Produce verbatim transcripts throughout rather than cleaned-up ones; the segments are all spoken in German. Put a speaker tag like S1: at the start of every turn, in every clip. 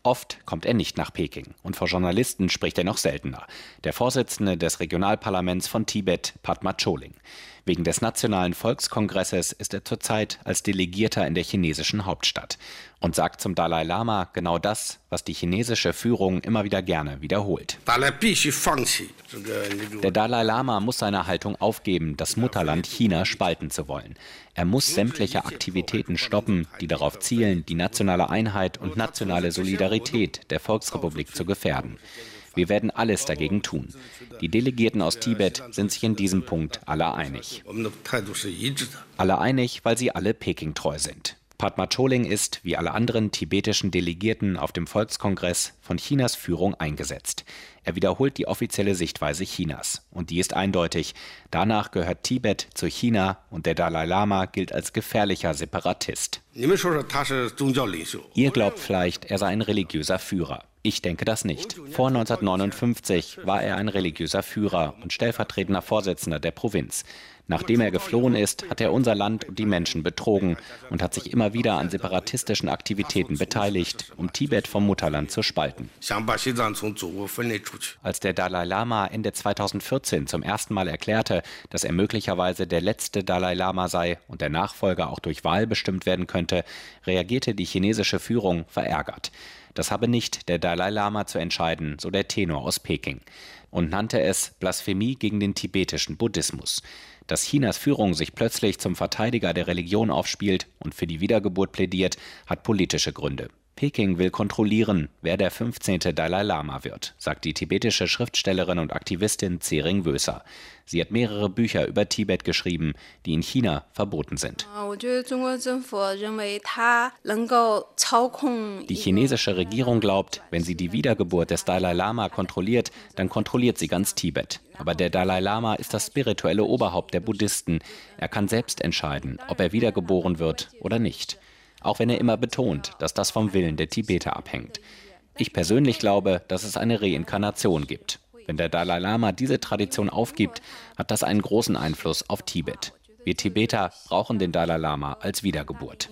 S1: Oft kommt er nicht nach Peking und vor Journalisten spricht er noch seltener. Der Vorsitzende des Regionalparlaments von Tibet, Padma Choling. Wegen des Nationalen Volkskongresses ist er zurzeit als Delegierter in der chinesischen Hauptstadt und sagt zum Dalai Lama genau das, was die chinesische Führung immer wieder gerne wiederholt. Der Dalai Lama muss seine Haltung aufgeben, das Mutterland China spalten zu wollen. Er muss sämtliche Aktivitäten stoppen, die darauf zielen, die nationale Einheit und nationale Solidarität der Volksrepublik zu gefährden. Wir werden alles dagegen tun. Die Delegierten aus Tibet sind sich in diesem Punkt alle einig. Alle einig, weil sie alle Peking treu sind. Padma Choling ist, wie alle anderen tibetischen Delegierten auf dem Volkskongress, von Chinas Führung eingesetzt. Er wiederholt die offizielle Sichtweise Chinas. Und die ist eindeutig. Danach gehört Tibet zu China und der Dalai Lama gilt als gefährlicher Separatist. Ihr glaubt vielleicht, er sei ein religiöser Führer. Ich denke das nicht. Vor neunzehnhundertneunundfünfzig war er ein religiöser Führer und stellvertretender Vorsitzender der Provinz. Nachdem er geflohen ist, hat er unser Land und die Menschen betrogen und hat sich immer wieder an separatistischen Aktivitäten beteiligt, um Tibet vom Mutterland zu spalten. Als der Dalai Lama Ende zweitausendvierzehn zum ersten Mal erklärte, dass er möglicherweise der letzte Dalai Lama sei und der Nachfolger auch durch Wahl bestimmt werden könnte, reagierte die chinesische Führung verärgert. Das habe nicht der Dalai Lama zu entscheiden, so der Tenor aus Peking, und nannte es Blasphemie gegen den tibetischen Buddhismus. Dass Chinas Führung sich plötzlich zum Verteidiger der Religion aufspielt und für die Wiedergeburt plädiert, hat politische Gründe. Peking will kontrollieren, wer der fünfzehnte Dalai Lama wird, sagt die tibetische Schriftstellerin und Aktivistin Tsering Wöser. Sie hat mehrere Bücher über Tibet geschrieben, die in China verboten sind. Die chinesische Regierung glaubt, wenn sie die Wiedergeburt des Dalai Lama kontrolliert, dann kontrolliert sie ganz Tibet. Aber der Dalai Lama ist das spirituelle Oberhaupt der Buddhisten. Er kann selbst entscheiden, ob er wiedergeboren wird oder nicht. Auch wenn er immer betont, dass das vom Willen der Tibeter abhängt. Ich persönlich glaube, dass es eine Reinkarnation gibt. Wenn der Dalai Lama diese Tradition aufgibt, hat das einen großen Einfluss auf Tibet. Wir Tibeter brauchen den Dalai Lama als Wiedergeburt.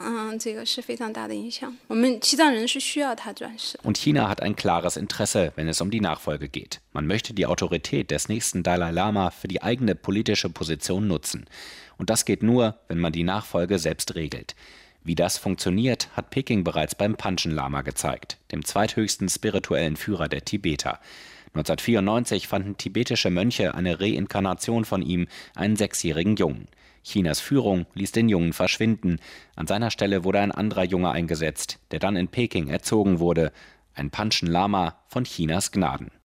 S1: Und China hat ein klares Interesse, wenn es um die Nachfolge geht. Man möchte die Autorität des nächsten Dalai Lama für die eigene politische Position nutzen. Und das geht nur, wenn man die Nachfolge selbst regelt. Wie das funktioniert, hat Peking bereits beim Panchen Lama gezeigt, dem zweithöchsten spirituellen Führer der Tibeter. neunzehnhundertvierundneunzig fanden tibetische Mönche eine Reinkarnation von ihm, einen sechsjährigen Jungen. Chinas Führung ließ den Jungen verschwinden. An seiner Stelle wurde ein anderer Junge eingesetzt, der dann in Peking erzogen wurde. Ein Panchen Lama von Chinas Gnaden.